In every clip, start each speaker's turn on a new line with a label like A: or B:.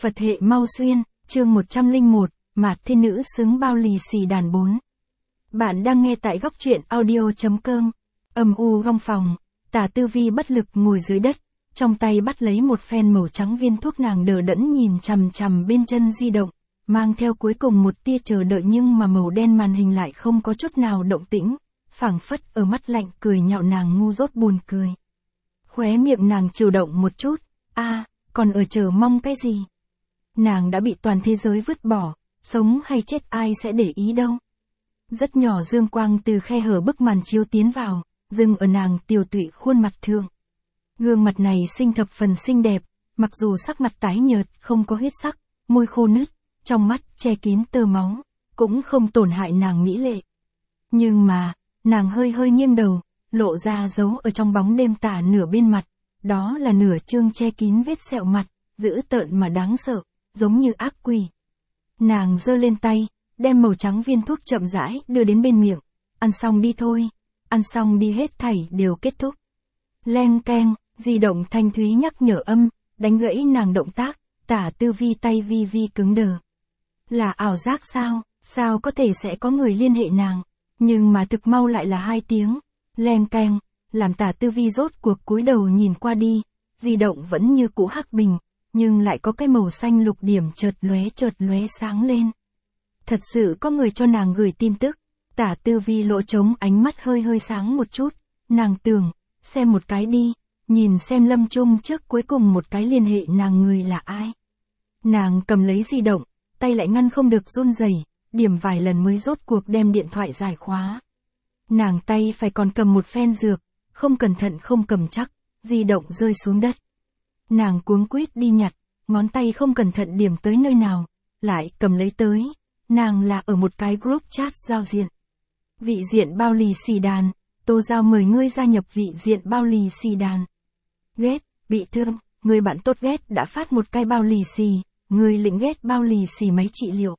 A: Phật hệ mau xuyên, chương 101, Mạt Thiên Nữ xứng bao lì xì đàn 4. Bạn đang nghe tại góc truyện audio.com. Âm u trong phòng, Tả Tư Vi bất lực ngồi dưới đất, trong tay bắt lấy một phen màu trắng viên thuốc, nàng đờ đẫn nhìn chằm chằm bên chân di động, mang theo cuối cùng một tia chờ đợi, nhưng mà màu đen màn hình lại không có chút nào động tĩnh, phảng phất ở mắt lạnh cười nhạo nàng ngu dốt buồn cười. Khóe miệng nàng chịu động một chút, còn ở chờ mong cái gì? Nàng đã bị toàn thế giới vứt bỏ, sống hay chết ai sẽ để ý đâu. Rất nhỏ dương quang từ khe hở bức màn chiếu tiến vào, dừng ở nàng tiều tụy khuôn mặt thượng. Gương mặt này xinh thập phần xinh đẹp, mặc dù sắc mặt tái nhợt, không có huyết sắc, môi khô nứt, trong mắt che kín tơ máu, cũng không tổn hại nàng mỹ lệ. Nhưng mà, nàng hơi hơi nghiêng đầu, lộ ra dấu ở trong bóng đêm tả nửa bên mặt, đó là nửa trương che kín vết sẹo mặt, dữ tợn mà đáng sợ, giống như ác quỷ. Nàng giơ lên tay, đem màu trắng viên thuốc chậm rãi đưa đến bên miệng. Ăn xong đi thôi, ăn xong đi, hết thảy đều kết thúc. Leng keng, di động thanh thúy nhắc nhở âm, đánh gãy nàng động tác. Tả Tư Vi tay vi vi cứng đờ. Là ảo giác sao, sao có thể sẽ có người liên hệ nàng, nhưng mà thực mau lại là 2 tiếng. Leng keng, làm Tả Tư Vi rốt cuộc cúi đầu nhìn qua đi, di động vẫn như cũ hắc bình, nhưng lại có cái màu xanh lục điểm chợt lóe sáng lên. Thật sự có người cho nàng gửi tin tức. Tả Tư Vi lỗ trống ánh mắt hơi hơi sáng một chút, nàng tưởng, xem một cái đi, nhìn xem Lâm Trung trước cuối cùng một cái liên hệ nàng người là ai. Nàng cầm lấy di động, tay lại ngăn không được run rẩy, điểm vài lần mới rốt cuộc đem điện thoại giải khóa. Nàng tay phải còn cầm một phen dược, không cẩn thận không cầm chắc, di động rơi xuống đất. Nàng cuống quýt đi nhặt, ngón tay không cẩn thận điểm tới nơi nào, lại cầm lấy tới. Nàng là ở một cái group chat giao diện. Vị diện bao lì xì đàn, Tô Giao mời ngươi gia nhập vị diện bao lì xì đàn. Ghét, bị thương, người bạn tốt ghét đã phát một cái bao lì xì, người lĩnh ghét bao lì xì máy trị liệu.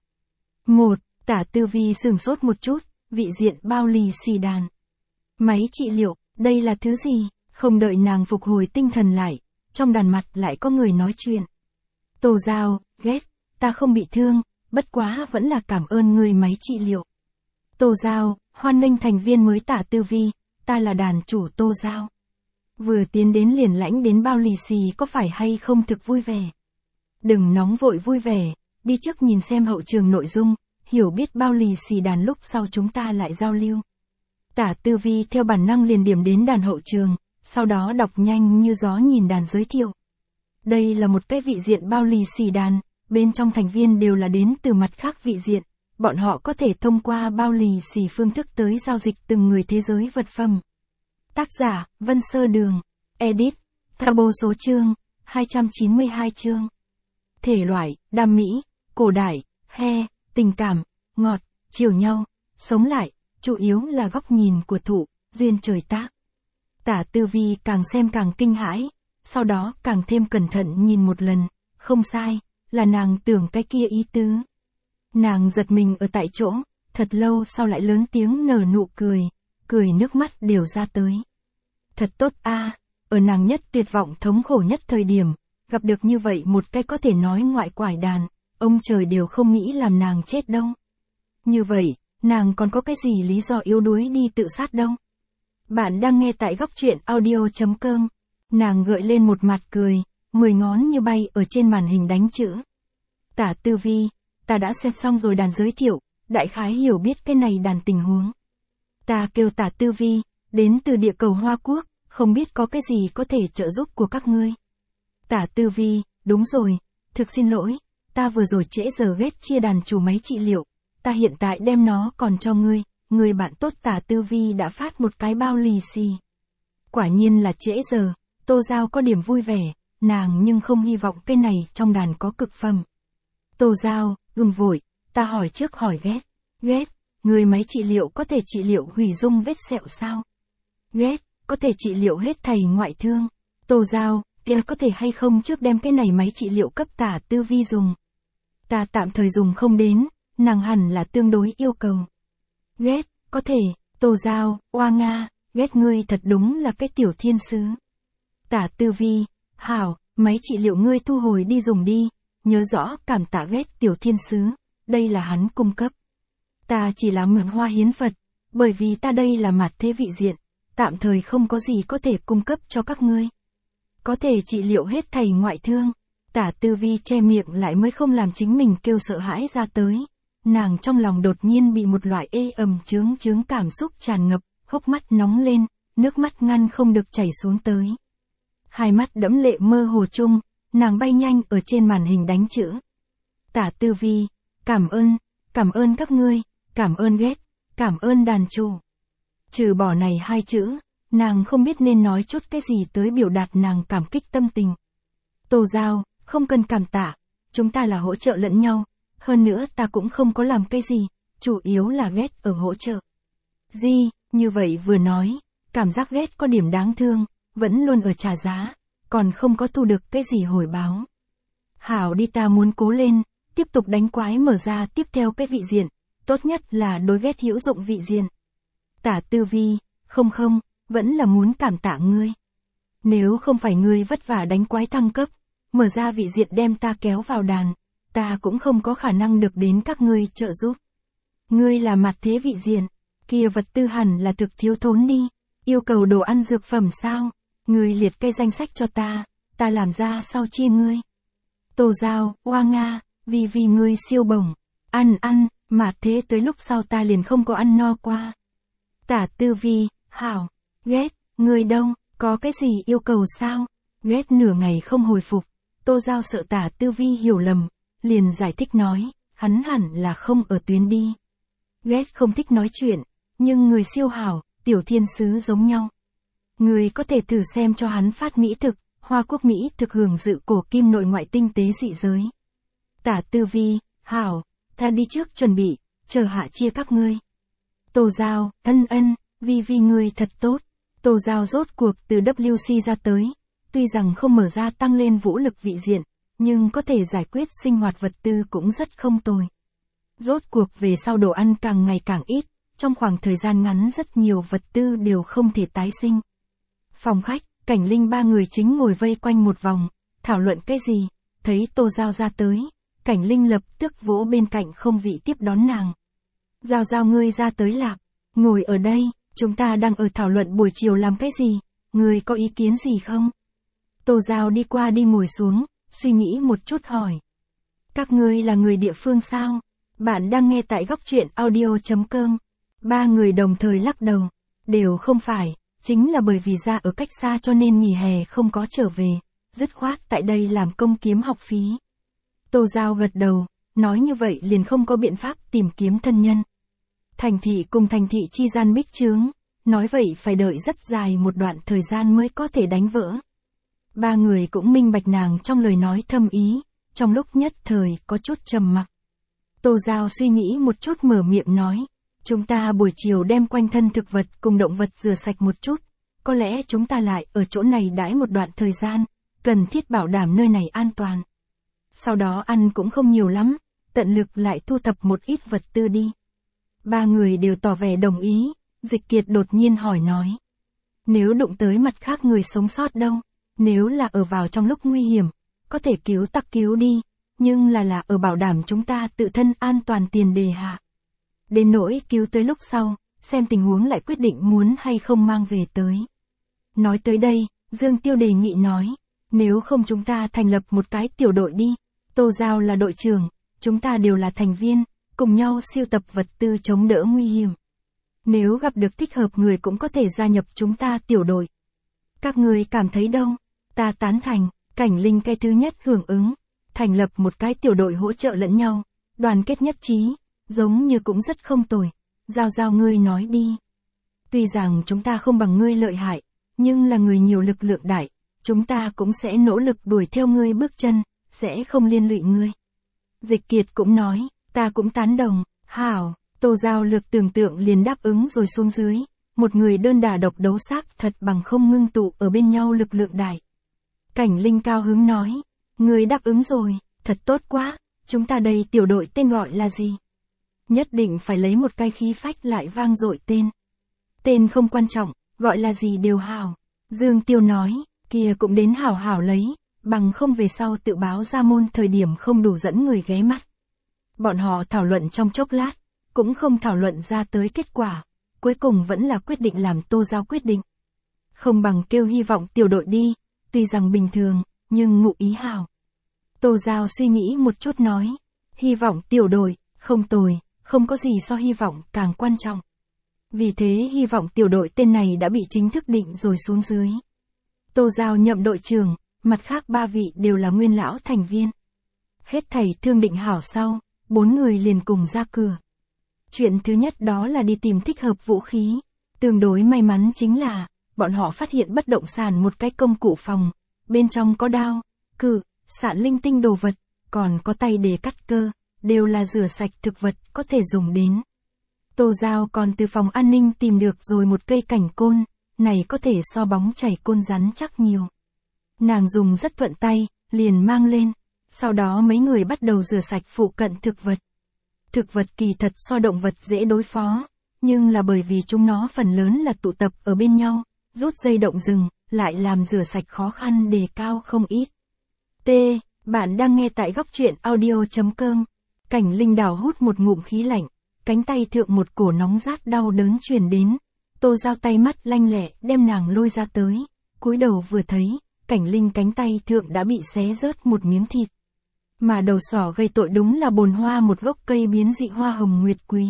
A: Tả Tư Vi sửng sốt một chút, vị diện bao lì xì đàn. Máy trị liệu, đây là thứ gì? Không đợi nàng phục hồi tinh thần lại, trong đàn mặt lại có người nói chuyện. Tô Giao, ghét, ta không bị thương, bất quá vẫn là cảm ơn người máy trị liệu. Tô Giao, hoan nghênh thành viên mới Tả Tư Vi, ta là đàn chủ Tô Giao. Vừa tiến đến liền lãnh đến bao lì xì, có phải hay không thực vui vẻ? Đừng nóng vội vui vẻ, đi trước nhìn xem hậu trường nội dung, hiểu biết bao lì xì đàn, lúc sau chúng ta lại giao lưu. Tả Tư Vi theo bản năng liền điểm đến đàn hậu trường, sau đó đọc nhanh như gió nhìn đàn giới thiệu. Đây là một cái vị diện bao lì xì đàn, bên trong thành viên đều là đến từ mặt khác vị diện, bọn họ có thể thông qua bao lì xì phương thức tới giao dịch từng người thế giới vật phẩm. Tác giả, Vân Sơ Đường. Edit, Thabo số chương, 292 chương. Thể loại, đam mỹ, cổ đại, tình cảm, ngọt, chiều nhau, sống lại, chủ yếu là góc nhìn của thủ, duyên trời tác. Tả Tư Vi càng xem càng kinh hãi, sau đó càng thêm cẩn thận nhìn một lần, không sai, là nàng tưởng cái kia ý tứ. Nàng giật mình ở tại chỗ, thật lâu sau lại lớn tiếng nở nụ cười, cười nước mắt đều ra tới. Thật tốt ở nàng nhất tuyệt vọng thống khổ nhất thời điểm, gặp được như vậy một cái có thể nói ngoại quải đàn, ông trời đều không nghĩ làm nàng chết đâu. Như vậy, nàng còn có cái gì lý do yếu đuối đi tự sát đâu. Bạn đang nghe tại góc truyện audio.com. Nàng gợi lên một mặt cười, 10 ngón như bay ở trên màn hình đánh chữ. Tả Tư Vi, ta đã xem xong rồi đàn giới thiệu, đại khái hiểu biết cái này đàn tình huống. Ta kêu Tả Tư Vi, đến từ địa cầu Hoa Quốc, không biết có cái gì có thể trợ giúp của các ngươi. Tả Tư Vi, đúng rồi, thực xin lỗi, ta vừa rồi trễ giờ ghét chia đàn chủ máy trị liệu, ta hiện tại đem nó còn cho ngươi, người bạn tốt Tả Tư Vi đã phát một cái bao lì xì. Quả nhiên là trễ giờ, Tô Giao có điểm vui vẻ, nàng nhưng không hy vọng cái này trong đàn có cực phẩm. Tô Giao, vội, ta hỏi trước hỏi ghét, người máy trị liệu có thể trị liệu hủy dung vết sẹo sao? Ghét, có thể trị liệu hết thảy ngoại thương. Tô Giao, kia có thể hay không trước đem cái này máy trị liệu cấp Tả Tư Vi dùng? Ta tạm thời dùng không đến, nàng hẳn là tương đối yêu cầu. Ghét, có thể, Tô Giao, oa nga, ghét ngươi thật đúng là cái tiểu thiên sứ. Tả Tư Vi, hảo, máy trị liệu ngươi thu hồi đi dùng đi, nhớ rõ cảm tạ ghét tiểu thiên sứ, đây là hắn cung cấp. Ta chỉ là mượn hoa hiến Phật, bởi vì ta đây là mạt thế vị diện, tạm thời không có gì có thể cung cấp cho các ngươi. Có thể trị liệu hết thảy ngoại thương. Tả Tư Vi che miệng lại mới không làm chính mình kêu sợ hãi ra tới. Nàng trong lòng đột nhiên bị một loại ê ẩm chướng cảm xúc tràn ngập, hốc mắt nóng lên, nước mắt ngăn không được chảy xuống tới. Hai mắt đẫm lệ mơ hồ chung, nàng bay nhanh ở trên màn hình đánh chữ. Tả Tư Vi, cảm ơn các ngươi, cảm ơn ghét, cảm ơn đàn chủ. Trừ bỏ này hai chữ, nàng không biết nên nói chút cái gì tới biểu đạt nàng cảm kích tâm tình. Tô Giao, không cần cảm tạ, chúng ta là hỗ trợ lẫn nhau, hơn nữa ta cũng không có làm cái gì, chủ yếu là ghét ở hỗ trợ. Như vậy vừa nói, cảm giác ghét có điểm đáng thương, vẫn luôn ở trả giá, còn không có thu được cái gì hồi báo. Hảo đi, ta muốn cố lên, tiếp tục đánh quái mở ra tiếp theo cái vị diện, tốt nhất là đối ghét hữu dụng vị diện. Tả Tư Vi, không, vẫn là muốn cảm tạ ngươi. Nếu không phải ngươi vất vả đánh quái thăng cấp, mở ra vị diện đem ta kéo vào đàn, ta cũng không có khả năng được đến các ngươi trợ giúp. Ngươi là mặt thế vị diện, kia vật tư hẳn là thực thiếu thốn đi, yêu cầu đồ ăn dược phẩm sao, ngươi liệt kê danh sách cho ta làm ra sao chia ngươi. Tô Giao, Hoa Nga, vì ngươi siêu bổng, ăn, mà thế tới lúc sau ta liền không có ăn no qua. Tả Tư Vi, hảo, ghét, ngươi đâu, có cái gì yêu cầu sao? Ghét nửa ngày không hồi phục, Tô Giao sợ Tả Tư Vi hiểu lầm, liền giải thích nói, hắn hẳn là không ở tuyến đi. Ghét không thích nói chuyện, nhưng người siêu hảo, tiểu thiên sứ giống nhau. Người có thể thử xem cho hắn phát mỹ thực, Hoa Quốc Mỹ thực hưởng dự cổ kim nội ngoại tinh tế dị giới. Tả Tư Vi, hảo, ta đi trước chuẩn bị, chờ hạ chia các ngươi. Tô Giao, ân, vì ngươi thật tốt. Tô Giao rốt cuộc từ WC ra tới, tuy rằng không mở ra tăng lên vũ lực vị diện, nhưng có thể giải quyết sinh hoạt vật tư cũng rất không tồi. Rốt cuộc về sau đồ ăn càng ngày càng ít, trong khoảng thời gian ngắn rất nhiều vật tư đều không thể tái sinh. Phòng khách, Cảnh Linh ba người chính ngồi vây quanh một vòng, thảo luận cái gì, thấy Tô Giao ra tới, Cảnh Linh lập tức vỗ bên cạnh không vị tiếp đón nàng. Giao ngươi ra tới lạc, ngồi ở đây, chúng ta đang ở thảo luận buổi chiều làm cái gì, ngươi có ý kiến gì không? Tô Giao đi qua đi ngồi xuống, suy nghĩ một chút hỏi. Các ngươi là người địa phương sao? Bạn đang nghe tại góc truyện audio.com. Ba người đồng thời lắc đầu. Đều không phải, chính là bởi vì ra ở cách xa cho nên nghỉ hè không có trở về, dứt khoát tại đây làm công kiếm học phí. Tô Giao gật đầu, nói như vậy liền không có biện pháp tìm kiếm thân nhân. Thành thị cùng thành thị chi gian bích chướng, nói vậy phải đợi rất dài một đoạn thời gian mới có thể đánh vỡ. Ba người cũng minh bạch nàng trong lời nói thâm ý, trong lúc nhất thời có chút trầm mặc. Tô Giao suy nghĩ một chút mở miệng nói, chúng ta buổi chiều đem quanh thân thực vật cùng động vật rửa sạch một chút, có lẽ chúng ta lại ở chỗ này đãi một đoạn thời gian, cần thiết bảo đảm nơi này an toàn. Sau đó ăn cũng không nhiều lắm, tận lực lại thu thập một ít vật tư đi. Ba người đều tỏ vẻ đồng ý, Dịch Kiệt đột nhiên hỏi nói. Nếu đụng tới mặt khác người sống sót đâu, nếu là ở vào trong lúc nguy hiểm, có thể cứu tắc cứu đi, nhưng là ở bảo đảm chúng ta tự thân an toàn tiền đề hạ. Đến nỗi cứu tới lúc sau, xem tình huống lại quyết định muốn hay không mang về tới. Nói tới đây, Dương Tiêu đề nghị nói, nếu không chúng ta thành lập một cái tiểu đội đi, Tô Giao là đội trưởng, chúng ta đều là thành viên, cùng nhau siêu tập vật tư chống đỡ nguy hiểm. Nếu gặp được thích hợp người cũng có thể gia nhập chúng ta tiểu đội. Các người cảm thấy đâu? Ta tán thành, Cảnh Linh cái thứ nhất hưởng ứng, thành lập một cái tiểu đội hỗ trợ lẫn nhau, đoàn kết nhất trí, giống như cũng rất không tồi. Giao ngươi nói đi. Tuy rằng chúng ta không bằng ngươi lợi hại, nhưng là người nhiều lực lượng đại, chúng ta cũng sẽ nỗ lực đuổi theo ngươi bước chân, sẽ không liên lụy ngươi. Dịch Kiệt cũng nói, ta cũng tán đồng, hảo, Tô Giao lược tưởng tượng liền đáp ứng rồi xuống dưới, một người đơn đả độc đấu xác thật bằng không ngưng tụ ở bên nhau lực lượng đại. Cảnh Linh cao hứng nói, người đáp ứng rồi, thật tốt quá, chúng ta đây tiểu đội tên gọi là gì? Nhất định phải lấy một cái khí phách lại vang dội tên. Tên không quan trọng, gọi là gì đều hảo. Dương Tiêu nói, kia cũng đến hảo hảo lấy, bằng không về sau tự báo ra môn thời điểm không đủ dẫn người ghé mắt. Bọn họ thảo luận trong chốc lát, cũng không thảo luận ra tới kết quả, cuối cùng vẫn là quyết định làm Tô Giao quyết định. Không bằng kêu Hy vọng tiểu đội đi, tuy rằng bình thường, nhưng ngụ ý hảo. Tô Giao suy nghĩ một chút nói, Hy vọng tiểu đội, không tồi, không có gì so hy vọng càng quan trọng. Vì thế Hy vọng tiểu đội tên này đã bị chính thức định rồi xuống dưới. Tô Giao nhậm đội trưởng, mặt khác 3 vị đều là nguyên lão thành viên. Hết thảy thương định hảo sau, 4 người liền cùng ra cửa. Chuyện thứ nhất đó là đi tìm thích hợp vũ khí. Tương đối may mắn chính là, bọn họ phát hiện bất động sản một cái công cụ phòng, bên trong có đao, cự, sạn linh tinh đồ vật, còn có tay để cắt cơ, đều là rửa sạch thực vật có thể dùng đến. Tô Giao còn từ phòng an ninh tìm được rồi một cây cảnh côn, này có thể so bóng chảy côn rắn chắc nhiều. Nàng dùng rất thuận tay, liền mang lên, sau đó mấy người bắt đầu rửa sạch phụ cận thực vật. Thực vật kỳ thật so động vật dễ đối phó, nhưng là bởi vì chúng nó phần lớn là tụ tập ở bên nhau, rút dây động rừng, lại làm rửa sạch khó khăn đề cao không ít. T. Bạn đang nghe tại góc truyện audio.com. Cảnh Linh Đào hút một ngụm khí lạnh, cánh tay thượng một cổ nóng rát đau đớn truyền đến. Tô Giao tay mắt lanh lẹ đem nàng lôi ra tới, cúi đầu vừa thấy, Cảnh Linh cánh tay thượng đã bị xé rớt một miếng thịt. Mà đầu sỏ gây tội đúng là bồn hoa một gốc cây biến dị hoa hồng nguyệt quý.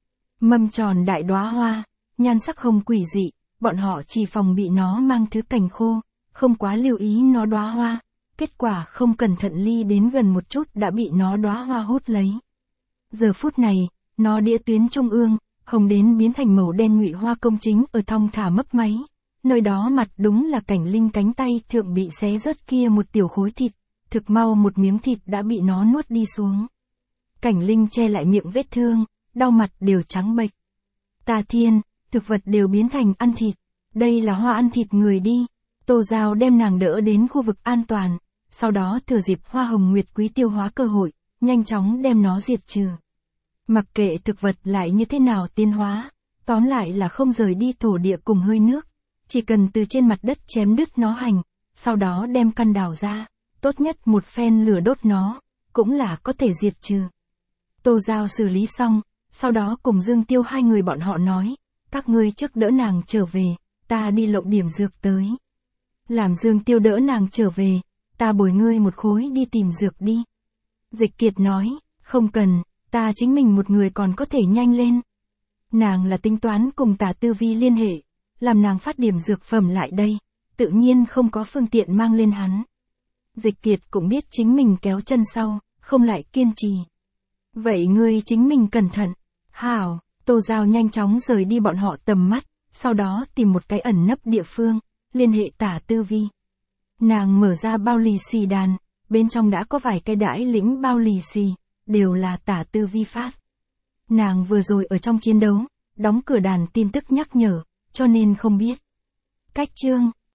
A: Mâm tròn đại đóa hoa, nhan sắc hồng quỷ dị, bọn họ chỉ phòng bị nó mang thứ cành khô, không quá lưu ý nó đóa hoa. Kết quả không cẩn thận ly đến gần một chút đã bị nó đóa hoa hút lấy. Giờ phút này, nó đĩa tuyến trung ương, hồng đến biến thành màu đen nhụy hoa công chính ở thong thả mấp máy. Nơi đó mặt đúng là Cảnh Linh cánh tay thượng bị xé rớt kia một tiểu khối thịt, thực mau một miếng thịt đã bị nó nuốt đi xuống. Cảnh Linh che lại miệng vết thương, đau mặt đều trắng bệch. Tà thiên, thực vật đều biến thành ăn thịt, đây là hoa ăn thịt người đi. Tô Giao đem nàng đỡ đến khu vực an toàn, sau đó thừa dịp hoa hồng nguyệt quý tiêu hóa cơ hội, nhanh chóng đem nó diệt trừ. Mặc kệ thực vật lại như thế nào tiến hóa, tóm lại là không rời đi thổ địa cùng hơi nước, chỉ cần từ trên mặt đất chém đứt nó hành, sau đó đem căn đào ra, tốt nhất một phen lửa đốt nó, cũng là có thể diệt trừ. Tô Giao xử lý xong, sau đó cùng Dương Tiêu hai người bọn họ nói, các ngươi trước đỡ nàng trở về, ta đi lộng điểm dược tới. Làm Dương Tiêu đỡ nàng trở về, ta bồi ngươi một khối đi tìm dược đi. Dịch Kiệt nói, không cần, ta chính mình một người còn có thể nhanh lên. Nàng là tính toán cùng Tả Tư Vi liên hệ, làm nàng phát điểm dược phẩm lại đây, tự nhiên không có phương tiện mang lên hắn. Dịch Kiệt cũng biết chính mình kéo chân sau, không lại kiên trì. Vậy ngươi chính mình cẩn thận. Hảo, Tô Giao nhanh chóng rời đi bọn họ tầm mắt, sau đó tìm một cái ẩn nấp địa phương, liên hệ Tả Tư Vi. Nàng mở ra bao lì xì đàn, bên trong đã có vài cái đãi lĩnh bao lì xì, đều là Tả Tư Vi phát. Nàng vừa rồi ở trong chiến đấu, đóng cửa đàn tin tức nhắc nhở, cho nên không biết. Cách chương